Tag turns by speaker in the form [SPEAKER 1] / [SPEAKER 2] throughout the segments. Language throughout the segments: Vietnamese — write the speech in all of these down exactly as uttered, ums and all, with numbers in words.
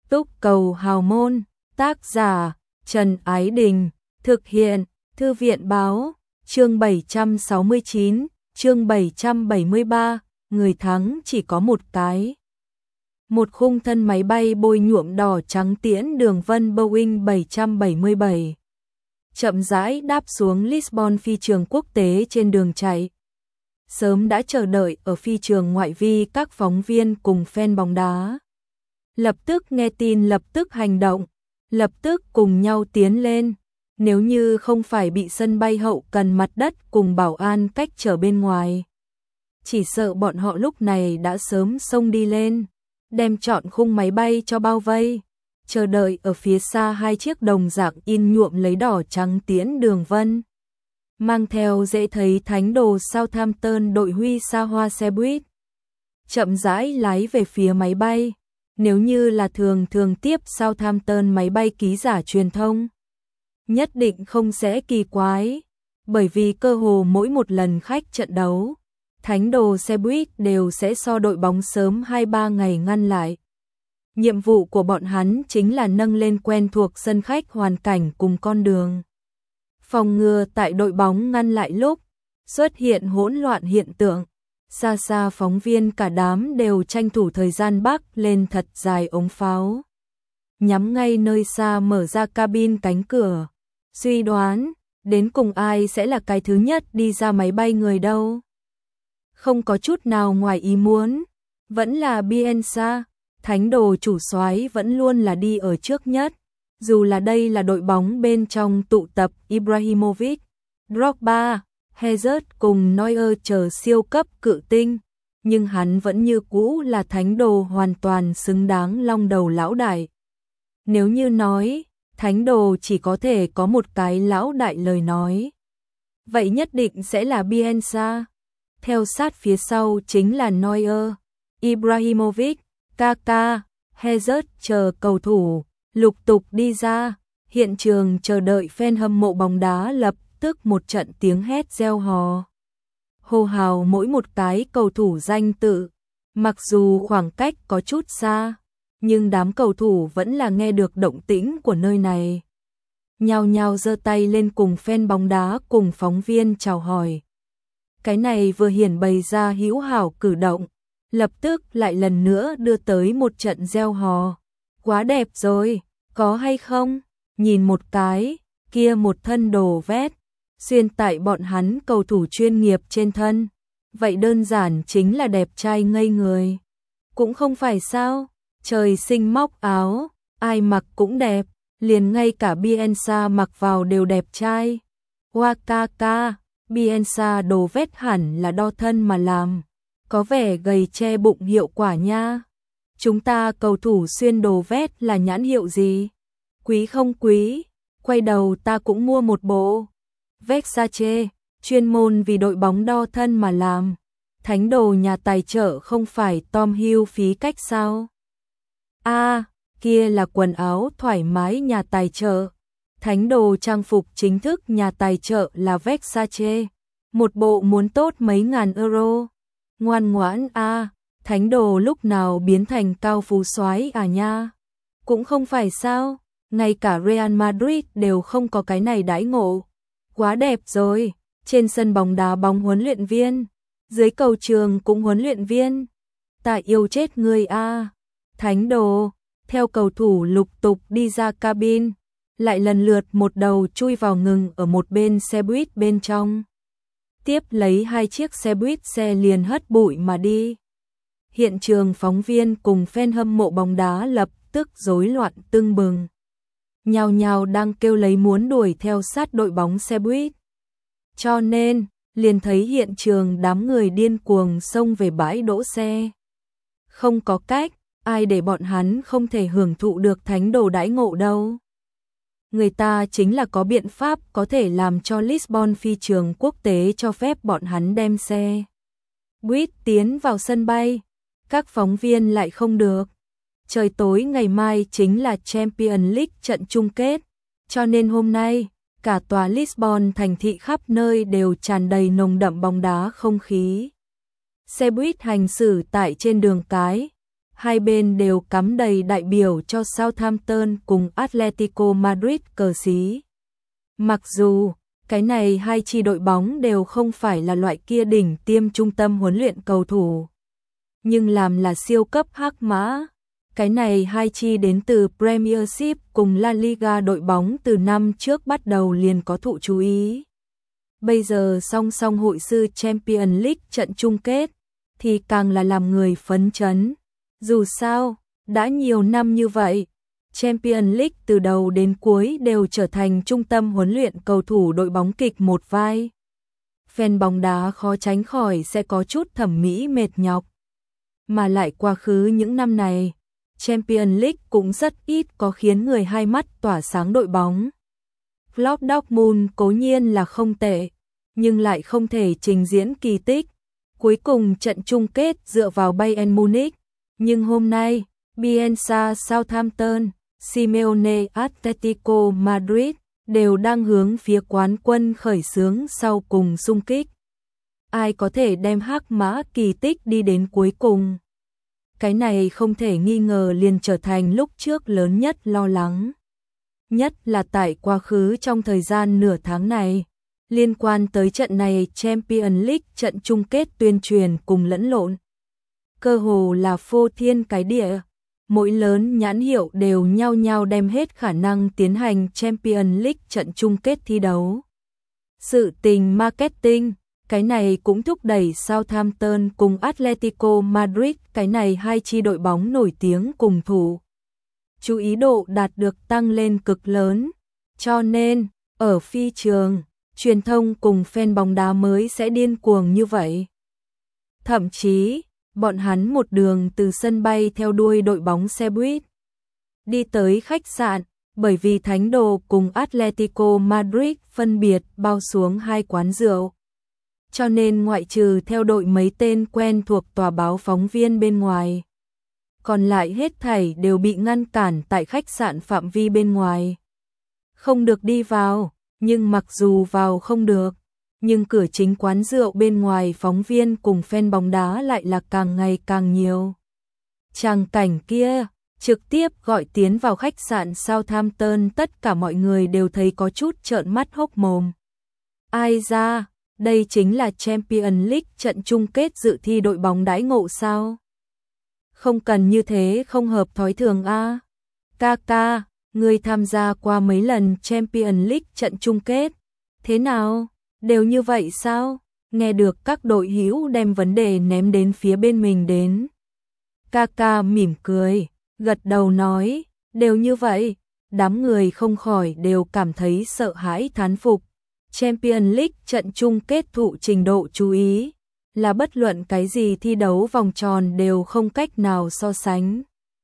[SPEAKER 1] Túc Cầu Hào Môn, tác giả Trần Ái Đình, thực hiện Thư viện Báo, chương bảy trăm sáu mươi chín, chương bảy trăm bảy mươi ba, người thắng chỉ có một cái. Một khung thân máy bay bôi nhuộm đỏ trắng tiễn đường vân Boeing bảy trăm bảy mươi bảy. Chậm rãi đáp xuống Lisbon phi trường quốc tế trên đường chạy. Sớm đã chờ đợi ở phi trường ngoại vi các phóng viên cùng fan bóng đá. Lập tức nghe tin lập tức hành động, lập tức cùng nhau tiến lên. Nếu như không phải bị sân bay hậu cần mặt đất cùng bảo an cách trở bên ngoài, chỉ sợ bọn họ lúc này đã sớm xông đi lên, đem trọn khung máy bay cho bao vây. Chờ đợi ở phía xa hai chiếc đồng dạng in nhuộm lấy đỏ trắng tiễn đường vân. Mang theo dễ thấy thánh đồ Southampton đội huy xa hoa xe buýt. Chậm rãi lái về phía máy bay. Nếu như là thường thường tiếp Southampton máy bay ký giả truyền thông, nhất định không sẽ kỳ quái, bởi vì cơ hồ mỗi một lần khách trận đấu, thánh đồ xe buýt đều sẽ so đội bóng sớm hai ba ngày ngăn lại. Nhiệm vụ của bọn hắn chính là nâng lên quen thuộc sân khách hoàn cảnh cùng con đường. Phòng ngừa tại đội bóng ngăn lại lúc xuất hiện hỗn loạn hiện tượng. Xa xa phóng viên cả đám đều tranh thủ thời gian bắc lên thật dài ống pháo. Nhắm ngay nơi xa mở ra cabin cánh cửa. Suy đoán, đến cùng ai sẽ là cái thứ nhất đi ra máy bay người đâu. Không có chút nào ngoài ý muốn, vẫn là Bielsa, thánh đồ chủ soái vẫn luôn là đi ở trước nhất. Dù là đây là đội bóng bên trong tụ tập Ibrahimovic, Drogba, Hazard cùng Neuer chờ siêu cấp cự tinh, nhưng hắn vẫn như cũ là thánh đồ hoàn toàn xứng đáng long đầu lão đại. Nếu như nói, thánh đồ chỉ có thể có một cái lão đại lời nói, vậy nhất định sẽ là Bielsa. Theo sát phía sau chính là Neuer, Ibrahimovic, Kaká, Hazard chờ cầu thủ lục tục đi ra. Hiện trường chờ đợi fan hâm mộ bóng đá lập tức một trận tiếng hét reo hò. Hô hào mỗi một cái cầu thủ danh tự, mặc dù khoảng cách có chút xa, nhưng đám cầu thủ vẫn là nghe được động tĩnh của nơi này. Nhao nhao giơ tay lên cùng fan bóng đá cùng phóng viên chào hỏi. Cái này vừa hiển bày ra hữu hảo cử động, lập tức lại lần nữa đưa tới một trận reo hò. Quá đẹp rồi, có hay không? Nhìn một cái, kia một thân đồ vét xuyên tại bọn hắn cầu thủ chuyên nghiệp trên thân, vậy đơn giản chính là đẹp trai ngây người. Cũng không phải sao, trời sinh móc áo, ai mặc cũng đẹp, liền ngay cả Bielsa mặc vào đều đẹp trai. Wakaka, Bielsa đồ vét hẳn là đo thân mà làm, có vẻ gầy che bụng hiệu quả nha. Chúng ta cầu thủ xuyên đồ vét là nhãn hiệu gì? Quý không quý? Quay đầu ta cũng mua một bộ. Versace, chuyên môn vì đội bóng đo thân mà làm. Thánh đồ nhà tài trợ không phải Tom Hill phí cách sao? A, à, kia là quần áo thoải mái nhà tài trợ. Thánh đồ trang phục chính thức nhà tài trợ là Versace. Một bộ muốn tốt mấy ngàn euro. Ngoan ngoãn a, à, thánh đồ lúc nào biến thành cao phú soái à nha? Cũng không phải sao, ngay cả Real Madrid đều không có cái này đãi ngộ. Quá đẹp rồi, trên sân bóng đá bóng huấn luyện viên, dưới cầu trường cũng huấn luyện viên. Ta yêu chết người a. Thánh đồ, theo cầu thủ lục tục đi ra cabin, lại lần lượt một đầu chui vào ngừng ở một bên xe buýt bên trong. Tiếp lấy hai chiếc xe buýt xe liền hất bụi mà đi. Hiện trường phóng viên cùng fan hâm mộ bóng đá lập tức rối loạn tưng bừng. Nhao nhao đang kêu lấy muốn đuổi theo sát đội bóng xe buýt. Cho nên, liền thấy hiện trường đám người điên cuồng xông về bãi đỗ xe. Không có cách, ai để bọn hắn không thể hưởng thụ được thánh đồ đãi ngộ đâu. Người ta chính là có biện pháp có thể làm cho Lisbon phi trường quốc tế cho phép bọn hắn đem xe buýt tiến vào sân bay. Các phóng viên lại không được. Trời tối ngày mai chính là Champions League trận chung kết, cho nên hôm nay, cả tòa Lisbon thành thị khắp nơi đều tràn đầy nồng đậm bóng đá không khí. Xe buýt hành xử tại trên đường cái, hai bên đều cắm đầy đại biểu cho Southampton cùng Atletico Madrid cờ xí. Mặc dù cái này hai chi đội bóng đều không phải là loại kia đỉnh tiêm trung tâm huấn luyện cầu thủ, nhưng làm là siêu cấp hắc mã. Cái này hai chi đến từ Premiership cùng La Liga đội bóng từ năm trước bắt đầu liền có thụ chú ý. Bây giờ song song hội sư Champions League trận chung kết, thì càng là làm người phấn chấn. Dù sao, đã nhiều năm như vậy, Champions League từ đầu đến cuối đều trở thành trung tâm huấn luyện cầu thủ đội bóng kịch một vai. Fan bóng đá khó tránh khỏi sẽ có chút thẩm mỹ mệt nhọc. Mà lại quá khứ những năm này, Champions League cũng rất ít có khiến người hai mắt tỏa sáng đội bóng. Club Dortmund cố nhiên là không tệ, nhưng lại không thể trình diễn kỳ tích. Cuối cùng trận chung kết dựa vào Bayern Munich, nhưng hôm nay, Bielsa Southampton, Simeone Atletico Madrid đều đang hướng phía quán quân khởi xướng sau cùng xung kích. Ai có thể đem hắc mã kỳ tích đi đến cuối cùng? Cái này không thể nghi ngờ liền trở thành lúc trước lớn nhất lo lắng. Nhất là tại quá khứ trong thời gian nửa tháng này, liên quan tới trận này Champions League trận chung kết tuyên truyền cùng lẫn lộn. Cơ hồ là phô thiên cái địa, mỗi lớn nhãn hiệu đều nhau nhau đem hết khả năng tiến hành Champions League trận chung kết thi đấu. Sự tình marketing, cái này cũng thúc đẩy Southampton cùng Atletico Madrid, cái này hai chi đội bóng nổi tiếng cùng thủ. Chú ý độ đạt được tăng lên cực lớn, cho nên, ở phi trường, truyền thông cùng fan bóng đá mới sẽ điên cuồng như vậy. Thậm chí, bọn hắn một đường từ sân bay theo đuôi đội bóng xe buýt, đi tới khách sạn, bởi vì Thánh Đồ cùng Atletico Madrid phân biệt bao xuống hai quán rượu. Cho nên ngoại trừ theo đội mấy tên quen thuộc tòa báo phóng viên bên ngoài, còn lại hết thảy đều bị ngăn cản tại khách sạn phạm vi bên ngoài. Không được đi vào, nhưng mặc dù vào không được, nhưng cửa chính quán rượu bên ngoài phóng viên cùng fan bóng đá lại là càng ngày càng nhiều. Tràng cảnh kia, trực tiếp gọi tiến vào khách sạn Southampton, tất cả mọi người đều thấy có chút trợn mắt hốc mồm. Ai ra, đây chính là Champions League trận chung kết dự thi đội bóng đãi ngộ sao? Không cần như thế, không hợp thói thường a. Kaka, người tham gia qua mấy lần Champions League trận chung kết, thế nào? Đều như vậy sao? Nghe được các đội hữu đem vấn đề ném đến phía bên mình đến. Kaka mỉm cười, gật đầu nói, đều như vậy. Đám người không khỏi đều cảm thấy sợ hãi thán phục. Champions League trận chung kết thụ trình độ chú ý, là bất luận cái gì thi đấu vòng tròn đều không cách nào so sánh.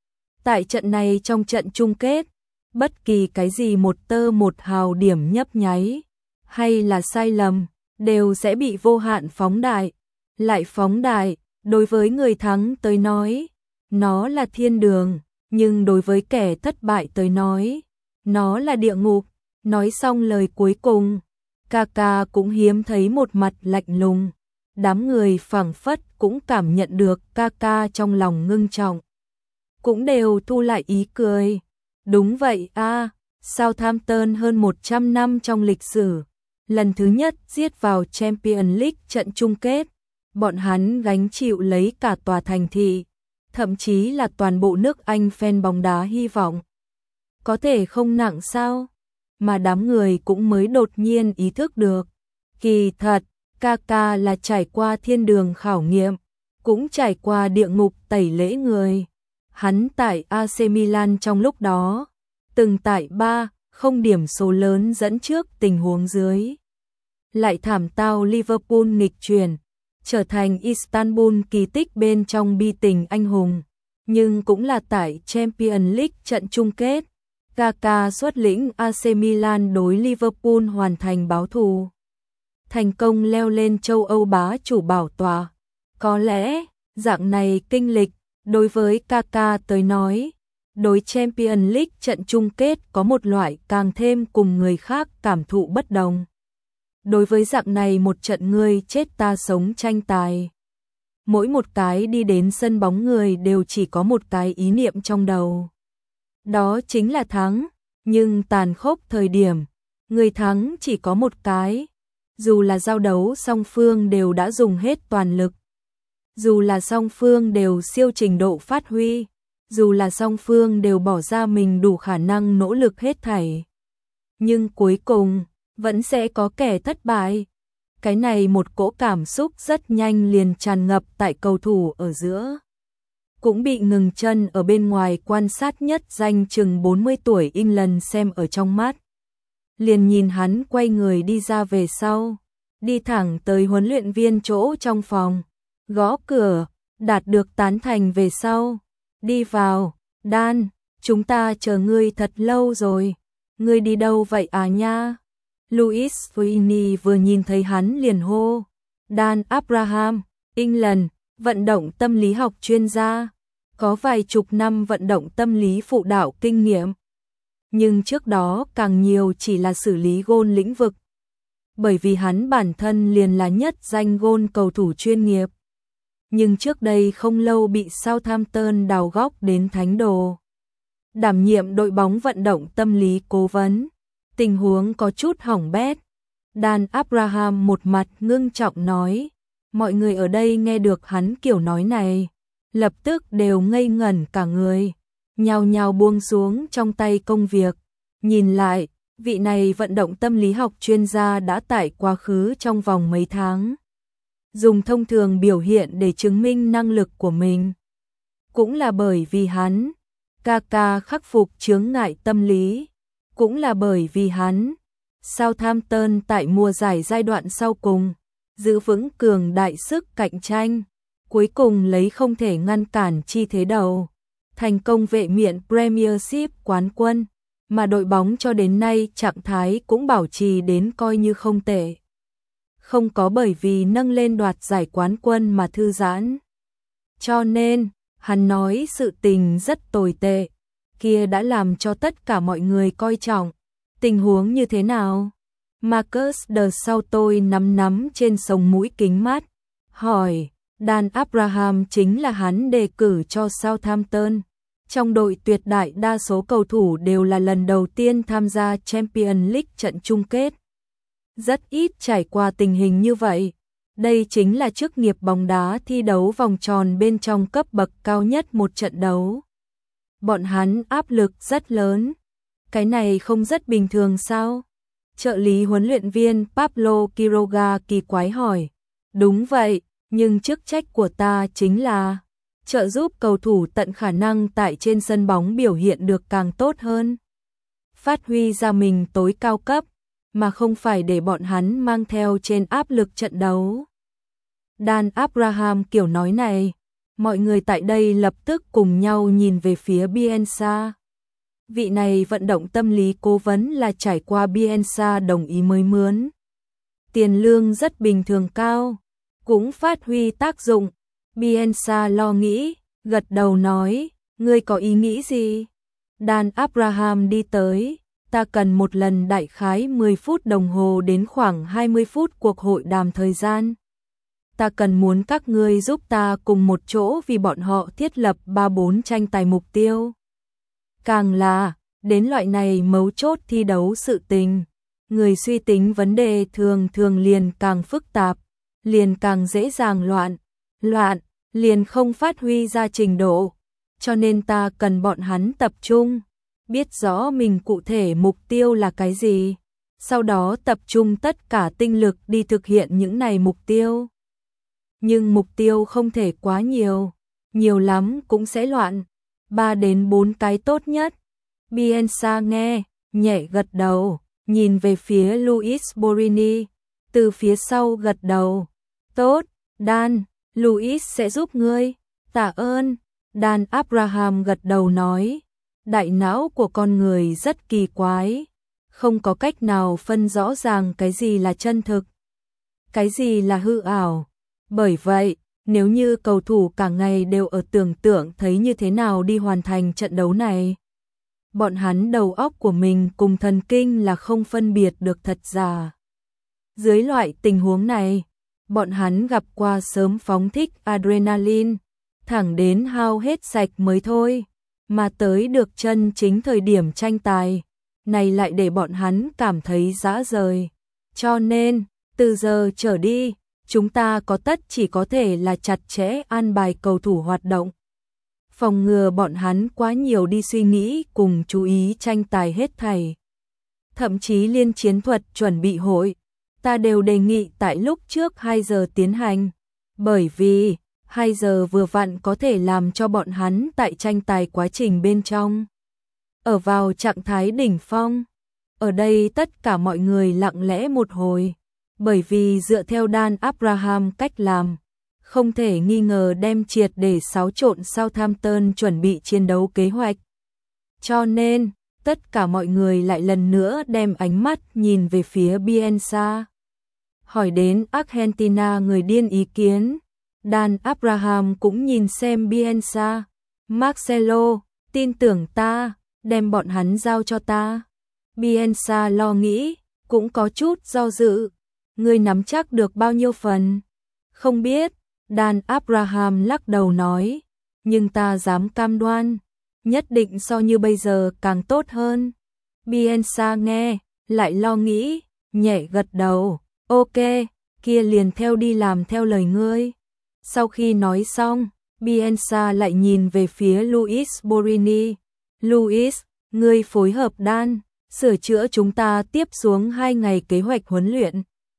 [SPEAKER 1] Tại trận này, trong trận chung kết, bất kỳ cái gì một tơ một hào điểm nhấp nháy, hay là sai lầm, đều sẽ bị vô hạn phóng đại. Lại phóng đại, đối với người thắng tới nói, nó là thiên đường, nhưng đối với kẻ thất bại tới nói, nó là địa ngục. Nói xong lời cuối cùng, Kaka cũng hiếm thấy một mặt lạnh lùng. Đám người phảng phất cũng cảm nhận được Kaka trong lòng ngưng trọng, cũng đều thu lại ý cười. Đúng vậy a, à, Southampton hơn một trăm năm trong lịch sử, lần thứ nhất giết vào Champions League trận chung kết, bọn hắn gánh chịu lấy cả tòa thành thị, thậm chí là toàn bộ nước Anh fan bóng đá hy vọng. Có thể không nặng sao? Mà đám người cũng mới đột nhiên ý thức được. Kỳ thật, Kaka là trải qua thiên đường khảo nghiệm, cũng trải qua địa ngục tẩy lễ người. Hắn tại a xê Milan trong lúc đó, từng tại ba không điểm số lớn dẫn trước tình huống dưới. Lại thảm tao Liverpool nghịch chuyển, trở thành Istanbul kỳ tích bên trong bi tình anh hùng. Nhưng cũng là tại Champions League trận chung kết, Kaka xuất lĩnh a xê Milan đối Liverpool hoàn thành báo thù. Thành công leo lên châu Âu bá chủ bảo tọa. Có lẽ, dạng này kinh lịch, đối với Kaka tới nói, đối Champions League trận chung kết có một loại càng thêm cùng người khác cảm thụ bất đồng. Đối với dạng này một trận ngươi chết ta sống tranh tài, mỗi một cái đi đến sân bóng người đều chỉ có một cái ý niệm trong đầu. Đó chính là thắng, nhưng tàn khốc thời điểm, người thắng chỉ có một cái. Dù là giao đấu song phương đều đã dùng hết toàn lực, dù là song phương đều siêu trình độ phát huy, dù là song phương đều bỏ ra mình đủ khả năng nỗ lực hết thảy. Nhưng cuối cùng, vẫn sẽ có kẻ thất bại. Cái này một cỗ cảm xúc rất nhanh liền tràn ngập tại cầu thủ ở giữa. Cũng bị ngừng chân ở bên ngoài quan sát nhất danh chừng bốn mươi tuổi England xem ở trong mắt. Liền nhìn hắn quay người đi ra về sau, đi thẳng tới huấn luyện viên chỗ trong phòng, gõ cửa, đạt được tán thành về sau. Đi vào, Dan, chúng ta chờ ngươi thật lâu rồi, ngươi đi đâu vậy à nha? Louis Sweeney vừa nhìn thấy hắn liền hô. Dan Abraham, England, vận động tâm lý học chuyên gia, có vài chục năm vận động tâm lý phụ đạo kinh nghiệm. Nhưng trước đó càng nhiều chỉ là xử lý gôn lĩnh vực. Bởi vì hắn bản thân liền là nhất danh gôn cầu thủ chuyên nghiệp. Nhưng trước đây không lâu bị Southampton đào góc đến thánh đồ. Đảm nhiệm đội bóng vận động tâm lý cố vấn. Tình huống có chút hỏng bét. Dan Abraham một mặt ngưng trọng nói. Mọi người ở đây nghe được hắn kiểu nói này, lập tức đều ngây ngẩn cả người, nhao nhao buông xuống trong tay công việc. Nhìn lại, vị này vận động tâm lý học chuyên gia đã tại quá khứ trong vòng mấy tháng dùng thông thường biểu hiện để chứng minh năng lực của mình. Cũng là bởi vì hắn ca ca khắc phục chướng ngại tâm lý, cũng là bởi vì hắn Southampton tại mùa giải giai đoạn sau cùng giữ vững cường đại sức cạnh tranh, cuối cùng lấy không thể ngăn cản chi thế đầu, thành công vệ miện Premiership quán quân, mà đội bóng cho đến nay trạng thái cũng bảo trì đến coi như không tệ. Không có bởi vì nâng lên đoạt giải quán quân mà thư giãn. Cho nên, hắn nói sự tình rất tồi tệ, kia đã làm cho tất cả mọi người coi trọng. Tình huống như thế nào? Marcus de sau tôi nắm nắm trên sống mũi kính mát, hỏi. Dan Abraham chính là hắn đề cử cho Southampton. Trong đội tuyệt đại đa số cầu thủ đều là lần đầu tiên tham gia Champions League trận chung kết. Rất ít trải qua tình hình như vậy. Đây chính là chức nghiệp bóng đá thi đấu vòng tròn bên trong cấp bậc cao nhất một trận đấu. Bọn hắn áp lực rất lớn. Cái này không rất bình thường sao? Trợ lý huấn luyện viên Pablo Quiroga kỳ quái hỏi. Đúng vậy, nhưng chức trách của ta chính là trợ giúp cầu thủ tận khả năng tại trên sân bóng biểu hiện được càng tốt hơn. Phát huy ra mình tối cao cấp, mà không phải để bọn hắn mang theo trên áp lực trận đấu. Dan Abraham kiểu nói này, mọi người tại đây lập tức cùng nhau nhìn về phía Bielsa. Vị này vận động tâm lý cố vấn là trải qua Bielsa đồng ý mới mướn. Tiền lương rất bình thường cao, cũng phát huy tác dụng. Bielsa lo nghĩ, gật đầu nói, ngươi có ý nghĩ gì? Dan Abraham đi tới, ta cần một lần đại khái mười phút đồng hồ đến khoảng hai mươi phút cuộc hội đàm thời gian. Ta cần muốn các ngươi giúp ta cùng một chỗ vì bọn họ thiết lập ba bốn tranh tài mục tiêu. Càng là, đến loại này mấu chốt thi đấu sự tình, người suy tính vấn đề thường thường liền càng phức tạp, liền càng dễ dàng loạn, loạn, liền không phát huy ra trình độ. Cho nên ta cần bọn hắn tập trung, biết rõ mình cụ thể mục tiêu là cái gì, sau đó tập trung tất cả tinh lực đi thực hiện những này mục tiêu. Nhưng mục tiêu không thể quá nhiều, nhiều lắm cũng sẽ loạn, ba đến bốn cái tốt nhất. Bielsa nghe, nhẹ gật đầu, nhìn về phía Luis Borini, từ phía sau gật đầu. Tốt, Dan, Luis sẽ giúp ngươi. Tạ ơn. Dan Abraham gật đầu nói, đại não của con người rất kỳ quái, không có cách nào phân rõ ràng cái gì là chân thực, cái gì là hư ảo. Bởi vậy, nếu như cầu thủ cả ngày đều ở tưởng tượng thấy như thế nào đi hoàn thành trận đấu này, bọn hắn đầu óc của mình cùng thần kinh là không phân biệt được thật giả. Dưới loại tình huống này, bọn hắn gặp qua sớm phóng thích adrenaline, thẳng đến hao hết sạch mới thôi, mà tới được chân chính thời điểm tranh tài, này lại để bọn hắn cảm thấy dã rời. Cho nên, từ giờ trở đi, chúng ta có tất chỉ có thể là chặt chẽ an bài cầu thủ hoạt động, phòng ngừa bọn hắn quá nhiều đi suy nghĩ cùng chú ý tranh tài hết thảy. Thậm chí liên chiến thuật chuẩn bị hội, ta đều đề nghị tại lúc trước hai giờ tiến hành, bởi vì hai giờ vừa vặn có thể làm cho bọn hắn tại tranh tài quá trình bên trong ở vào trạng thái đỉnh phong. Ở đây tất cả mọi người lặng lẽ một hồi, bởi vì dựa theo Dan Abraham cách làm, không thể nghi ngờ đem triệt để xáo trộn Southampton chuẩn bị chiến đấu kế hoạch. Cho nên, tất cả mọi người lại lần nữa đem ánh mắt nhìn về phía Bielsa. Hỏi đến Argentina người điên ý kiến, Dan Abraham cũng nhìn xem Bielsa. Marcelo, tin tưởng ta, đem bọn hắn giao cho ta. Bielsa lo nghĩ, cũng có chút do dự. Ngươi nắm chắc được bao nhiêu phần? Không biết, Dan Abraham lắc đầu nói, nhưng ta dám cam đoan, nhất định so như bây giờ càng tốt hơn. Bielsa nghe, lại lo nghĩ, nhẹ gật đầu, ok, kia liền theo đi làm theo lời ngươi. Sau khi nói xong, Bielsa lại nhìn về phía Luis Borini. Luis, ngươi phối hợp Dan, sửa chữa chúng ta tiếp xuống hai ngày kế hoạch huấn luyện.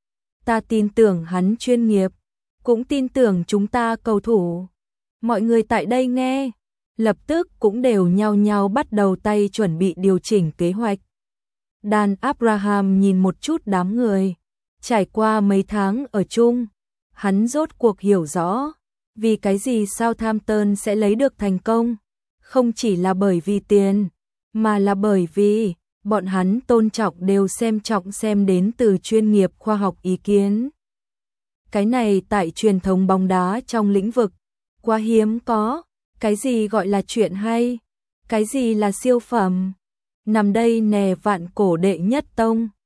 [SPEAKER 1] Ta tin tưởng hắn chuyên nghiệp, cũng tin tưởng chúng ta cầu thủ. Mọi người tại đây nghe, lập tức cũng đều nhao nhao bắt đầu tay chuẩn bị điều chỉnh kế hoạch. Dan Abraham nhìn một chút đám người, trải qua mấy tháng ở chung, hắn rốt cuộc hiểu rõ, vì cái gì Southampton sẽ lấy được thành công, không chỉ là bởi vì tiền, mà là bởi vì bọn hắn tôn trọng đều xem trọng xem đến từ chuyên nghiệp khoa học ý kiến. Cái này tại truyền thống bóng đá trong lĩnh vực, quá hiếm có, cái gì gọi là chuyện hay, cái gì là siêu phẩm. Nằm đây nè vạn cổ đệ nhất tông,